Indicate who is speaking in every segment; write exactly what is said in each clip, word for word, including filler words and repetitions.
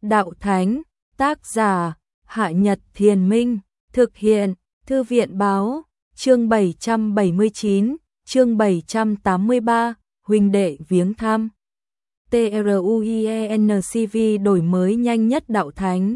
Speaker 1: Đạo Thánh, tác giả, Hạ Nhật Thiền Minh, thực hiện, Thư viện Báo, chương bảy trăm bảy mươi chín, chương bảy trăm tám mươi ba, huynh đệ viếng thăm. TRUIENCV đổi mới nhanh nhất Đạo Thánh.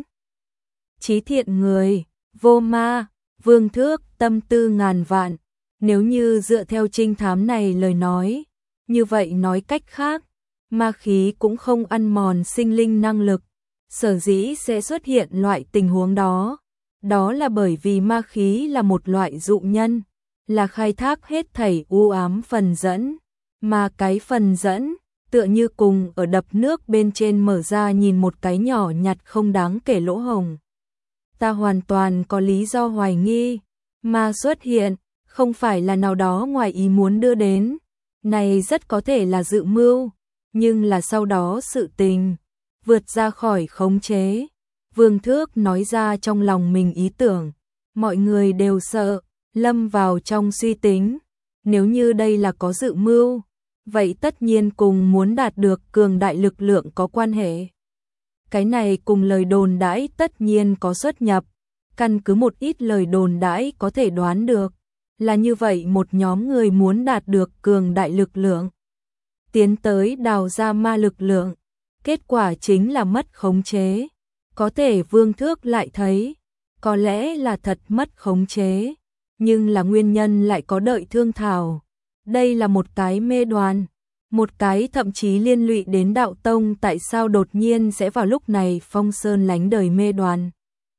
Speaker 1: Chí thiện người, vô ma, vương thước, tâm tư ngàn vạn. Nếu như dựa theo trinh thám này lời nói, như vậy nói cách khác, ma khí cũng không ăn mòn sinh linh năng lực. Sở dĩ sẽ xuất hiện loại tình huống đó, đó là bởi vì ma khí là một loại dụ nhân, là khai thác hết thảy u ám phần dẫn, mà cái phần dẫn tựa như cùng ở đập nước bên trên mở ra nhìn một cái nhỏ nhặt không đáng kể lỗ hổng. Ta hoàn toàn có lý do hoài nghi, ma xuất hiện không phải là nào đó ngoài ý muốn đưa đến, này rất có thể là dự mưu, nhưng là sau đó sự tình vượt ra khỏi khống chế. Vương Thước nói ra trong lòng mình ý tưởng, mọi người đều sợ, lâm vào trong suy tính, nếu như đây là có dự mưu, vậy tất nhiên cùng muốn đạt được cường đại lực lượng có quan hệ. Cái này cùng lời đồn đãi tất nhiên có xuất nhập, căn cứ một ít lời đồn đãi có thể đoán được, là như vậy một nhóm người muốn đạt được cường đại lực lượng, tiến tới đào ra ma lực lượng, kết quả chính là mất khống chế. Có thể Vương Thước lại thấy, có lẽ là thật mất khống chế, nhưng là nguyên nhân lại có đợi thương thảo. Đây là một cái mê đoán, một cái thậm chí liên lụy đến đạo tông tại sao đột nhiên sẽ vào lúc này phong sơn lánh đời mê đoán.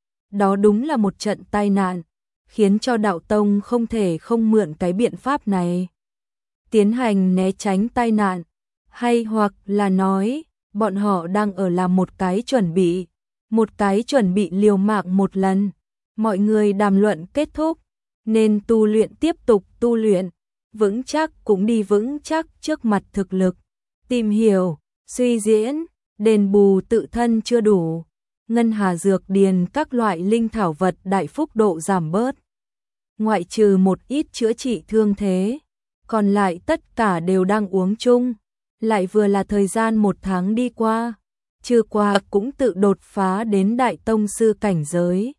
Speaker 1: Đó đúng là một trận tai nạn, khiến cho đạo tông không thể không mượn cái biện pháp này tiến hành né tránh tai nạn, hay hoặc là nói, bọn họ đang ở làm một cái chuẩn bị, một cái chuẩn bị liều mạng một lần. Mọi người đàm luận kết thúc, nên tu luyện tiếp tục tu luyện, vững chắc cũng đi vững chắc trước mặt thực lực, tìm hiểu, suy diễn, đền bù tự thân chưa đủ, ngân hà dược điền các loại linh thảo vật đại phúc độ giảm bớt. Ngoại trừ một ít chữa trị thương thế, còn lại tất cả đều đang uống chung. Lại vừa là thời gian một tháng đi qua, chưa qua cũng tự đột phá đến đại tông sư cảnh giới.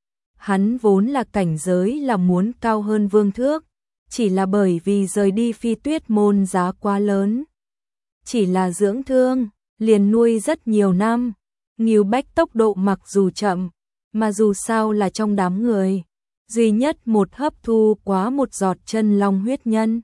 Speaker 1: Hắn vốn là cảnh giới là muốn cao hơn Vương Thước, chỉ là bởi vì rời đi Phi Tuyết môn giá quá lớn. Chỉ là dưỡng thương, liền nuôi rất nhiều năm, Ngưu Bách tốc độ mặc dù chậm, mà dù sao là trong đám người, duy nhất một hấp thu quá một giọt chân long huyết nhân.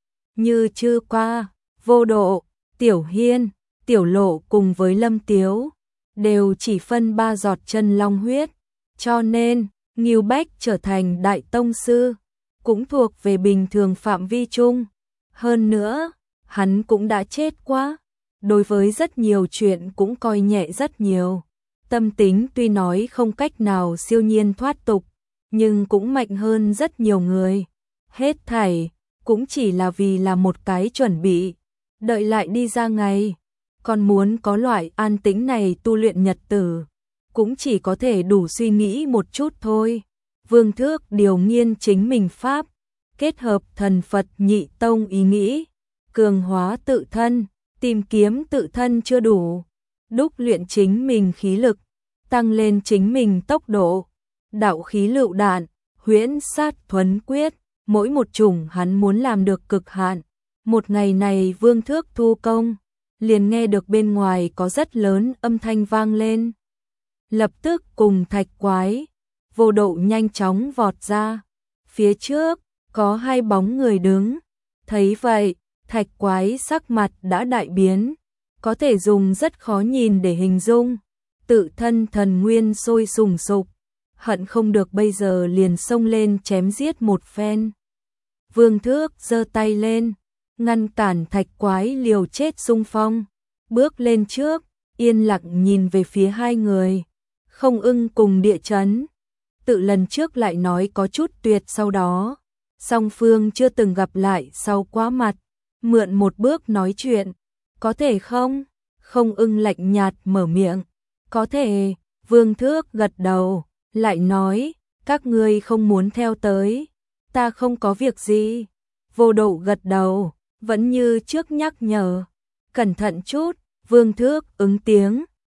Speaker 1: Như chưa qua, Vô Độ, Tiểu Hiên, Tiểu Lộ cùng với Lâm Tiếu, đều chỉ phân ba giọt chân long huyết, cho nên, Ngưu Bách trở thành đại tông sư, cũng thuộc về bình thường phạm vi chung. Hơn nữa, hắn cũng đã chết quá, đối với rất nhiều chuyện cũng coi nhẹ rất nhiều. Tâm tính tuy nói không cách nào siêu nhiên thoát tục, nhưng cũng mạnh hơn rất nhiều người. Hết thảy, cũng chỉ là vì là một cái chuẩn bị. Đợi lại đi ra ngày, còn muốn có loại an tĩnh này tu luyện nhật tử, cũng chỉ có thể đủ suy nghĩ một chút thôi. Vương Thước điều nghiên chính mình pháp, kết hợp thần Phật nhị tông ý nghĩ, cường hóa tự thân, tìm kiếm tự thân chưa đủ, đúc luyện chính mình khí lực, tăng lên chính mình tốc độ, đạo khí lựu đạn, huyễn sát thuấn quyết, mỗi một chủng hắn muốn làm được cực hạn. Một ngày này Vương Thước thu công, liền nghe được bên ngoài có rất lớn âm thanh vang lên. Lập tức cùng Thạch Quái, Vô Độ nhanh chóng vọt ra. Phía trước, có hai bóng người đứng. Thấy vậy, Thạch Quái sắc mặt đã đại biến, có thể dùng rất khó nhìn để hình dung. Tự thân thần nguyên sôi sùng sục, hận không được bây giờ liền xông lên chém giết một phen. Vương Thước giơ tay lên, ngăn cản Thạch Quái liều chết xung phong, bước lên trước, yên lặng nhìn về phía hai người. Không ưng cùng địa chấn, tự lần trước lại nói có chút tuyệt, sau đó song phương chưa từng gặp lại sau quá mặt, mượn một bước nói chuyện, có thể không? Không ưng lạnh nhạt mở miệng, có thể. Vương Thước gật đầu, lại nói, các ngươi không muốn theo tới, ta không có việc gì. Vô Độ gật đầu, vẫn như trước nhắc nhở, cẩn thận chút. Vương Thước ứng tiếng,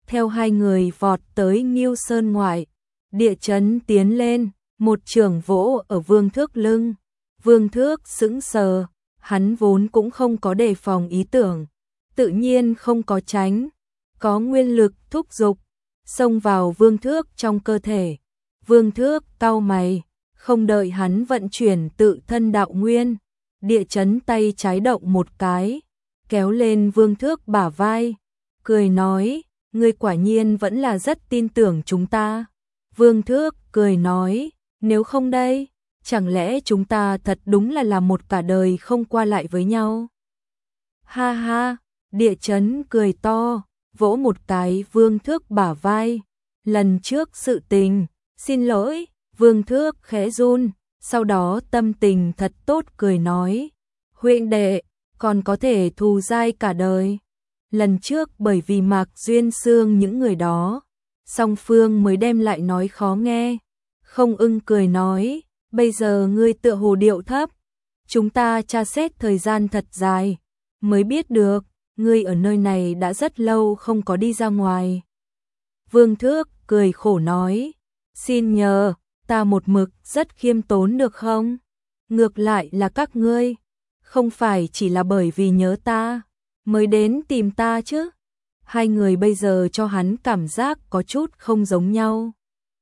Speaker 1: theo hai người vọt tới Ngưu Sơn ngoại. Địa chấn tiến lên, một chưởng vỗ ở Vương Thước lưng. Vương Thước sững sờ, hắn vốn cũng không có đề phòng ý tưởng, tự nhiên không có tránh, có nguyên lực thúc giục, xông vào Vương Thước trong cơ thể. Vương Thước cau mày, không đợi hắn vận chuyển tự thân đạo nguyên, địa chấn tay trái động một cái, kéo lên Vương Thước bả vai, cười nói, ngươi quả nhiên vẫn là rất tin tưởng chúng ta. Vương Thước cười nói, nếu không đây, chẳng lẽ chúng ta thật đúng là làm một cả đời không qua lại với nhau. Ha ha, địa chấn cười to, vỗ một cái Vương Thước bả vai, lần trước sự tình, xin lỗi. Vương Thước khẽ run, sau đó tâm tình thật tốt cười nói, huynh đệ, còn có thể thù dai cả đời. Lần trước bởi vì Mạc Duyên Xương những người đó, song phương mới đem lại nói khó nghe. Không Ưng cười nói, bây giờ ngươi tựa hồ điệu thấp, chúng ta tra xét thời gian thật dài, mới biết được, ngươi ở nơi này đã rất lâu không có đi ra ngoài. Vương Thước cười khổ nói, xin nhờ, ta một mực rất khiêm tốn được không? Ngược lại là các ngươi, không phải chỉ là bởi vì nhớ ta, mới đến tìm ta chứ. Hai người bây giờ cho hắn cảm giác có chút không giống nhau.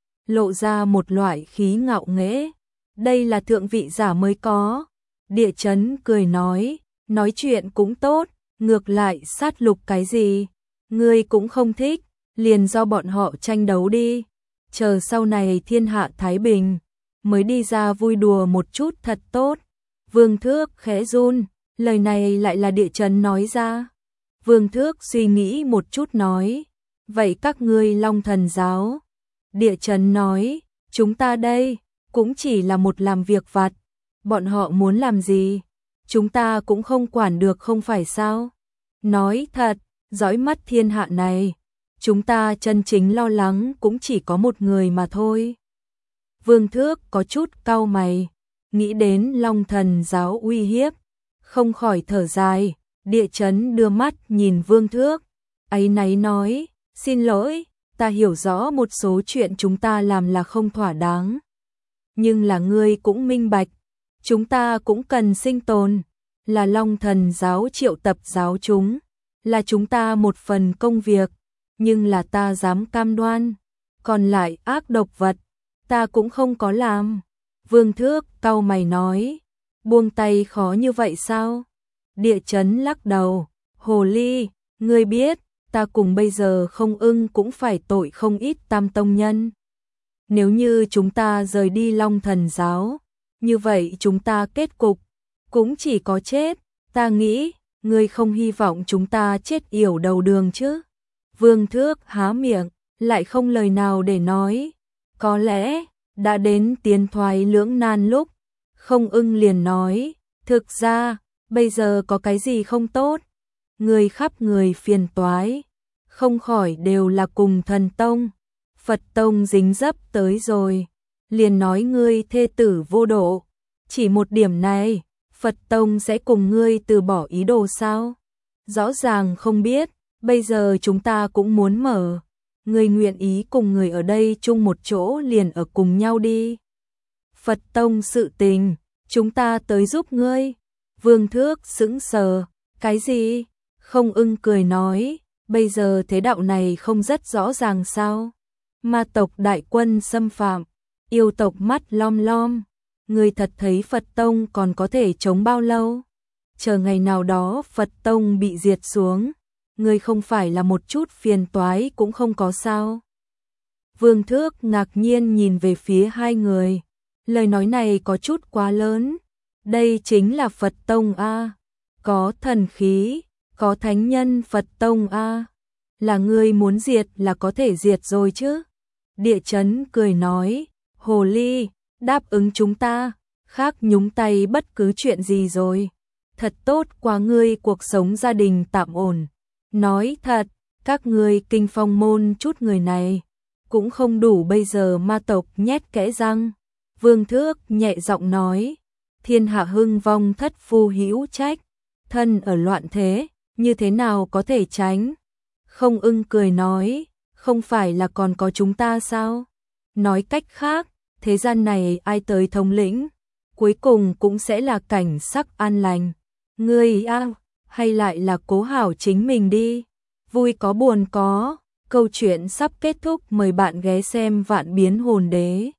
Speaker 1: Lộ ra một loại khí ngạo nghễ, đây là thượng vị giả mới có. Địa chấn cười nói, nói chuyện cũng tốt, ngược lại sát lục cái gì, ngươi cũng không thích, liền do bọn họ tranh đấu đi. Chờ sau này thiên hạ thái bình, mới đi ra vui đùa một chút thật tốt. Vương Thước khẽ run, lời này lại là địa chấn nói ra. Vương Thước suy nghĩ một chút nói, vậy các ngươi Long Thần giáo. Địa chấn nói, chúng ta đây, cũng chỉ là một làm việc vặt, bọn họ muốn làm gì, chúng ta cũng không quản được không phải sao. Nói thật, dõi mắt thiên hạ này, chúng ta chân chính lo lắng cũng chỉ có một người mà thôi. Vương Thước có chút cau mày, nghĩ đến Long Thần giáo uy hiếp, không khỏi thở dài. Địa chấn đưa mắt nhìn Vương Thước, áy náy nói, xin lỗi, ta hiểu rõ một số chuyện chúng ta làm là không thỏa đáng. Nhưng là ngươi cũng minh bạch, chúng ta cũng cần sinh tồn, là Long Thần giáo triệu tập giáo chúng, là chúng ta một phần công việc, nhưng là ta dám cam đoan, còn lại ác độc vật, ta cũng không có làm. Vương Thước cau mày nói, buông tay khó như vậy sao? Địa chấn lắc đầu, hồ ly, ngươi biết, ta cùng bây giờ Không Ưng cũng phải tội không ít tam tông nhân. Nếu như chúng ta rời đi Long Thần giáo, như vậy chúng ta kết cục cũng chỉ có chết. Ta nghĩ, ngươi không hy vọng chúng ta chết yểu đầu đường chứ. Vương Thước há miệng, lại không lời nào để nói. Có lẽ, đã đến tiến thoái lưỡng nan lúc, Không Ưng liền nói, thực ra, bây giờ có cái gì không tốt, người khắp người phiền toái, không khỏi đều là cùng thần tông, Phật tông dính dấp tới rồi, liền nói ngươi thê tử vô độ, chỉ một điểm này, Phật tông sẽ cùng ngươi từ bỏ ý đồ sao? Rõ ràng không biết, bây giờ chúng ta cũng muốn mở, ngươi nguyện ý cùng người ở đây chung một chỗ liền ở cùng nhau đi. Phật tông sự tình, chúng ta tới giúp ngươi. Vương Thước sững sờ, cái gì? Không Ưng cười nói, bây giờ thế đạo này không rất rõ ràng sao? Ma tộc đại quân xâm phạm, yêu tộc mắt lom lom, người thật thấy Phật tông còn có thể chống bao lâu? Chờ ngày nào đó Phật tông bị diệt xuống, người không phải là một chút phiền toái cũng không có sao? Vương Thước ngạc nhiên nhìn về phía hai người, lời nói này có chút quá lớn. Đây chính là Phật tông a, có thần khí, có thánh nhân Phật tông a, là ngươi muốn diệt là có thể diệt rồi chứ. Địa chấn cười nói, hồ ly, đáp ứng chúng ta, khác nhúng tay bất cứ chuyện gì rồi. Thật tốt quá ngươi, cuộc sống gia đình tạm ổn. Nói thật, các ngươi Kinh Phong môn chút người này, cũng không đủ bây giờ ma tộc nhét kẽ răng. Vương Thước nhẹ giọng nói, thiên hạ hưng vong thất phu hữu trách, thân ở loạn thế, như thế nào có thể tránh? Không Ưng cười nói, không phải là còn có chúng ta sao? Nói cách khác, thế gian này ai tới thống lĩnh, cuối cùng cũng sẽ là cảnh sắc an lành. Ngươi a, hay lại là cố hảo chính mình đi. Vui có buồn có, câu chuyện sắp kết thúc, mời bạn ghé xem Vạn Biến Hồn Đế.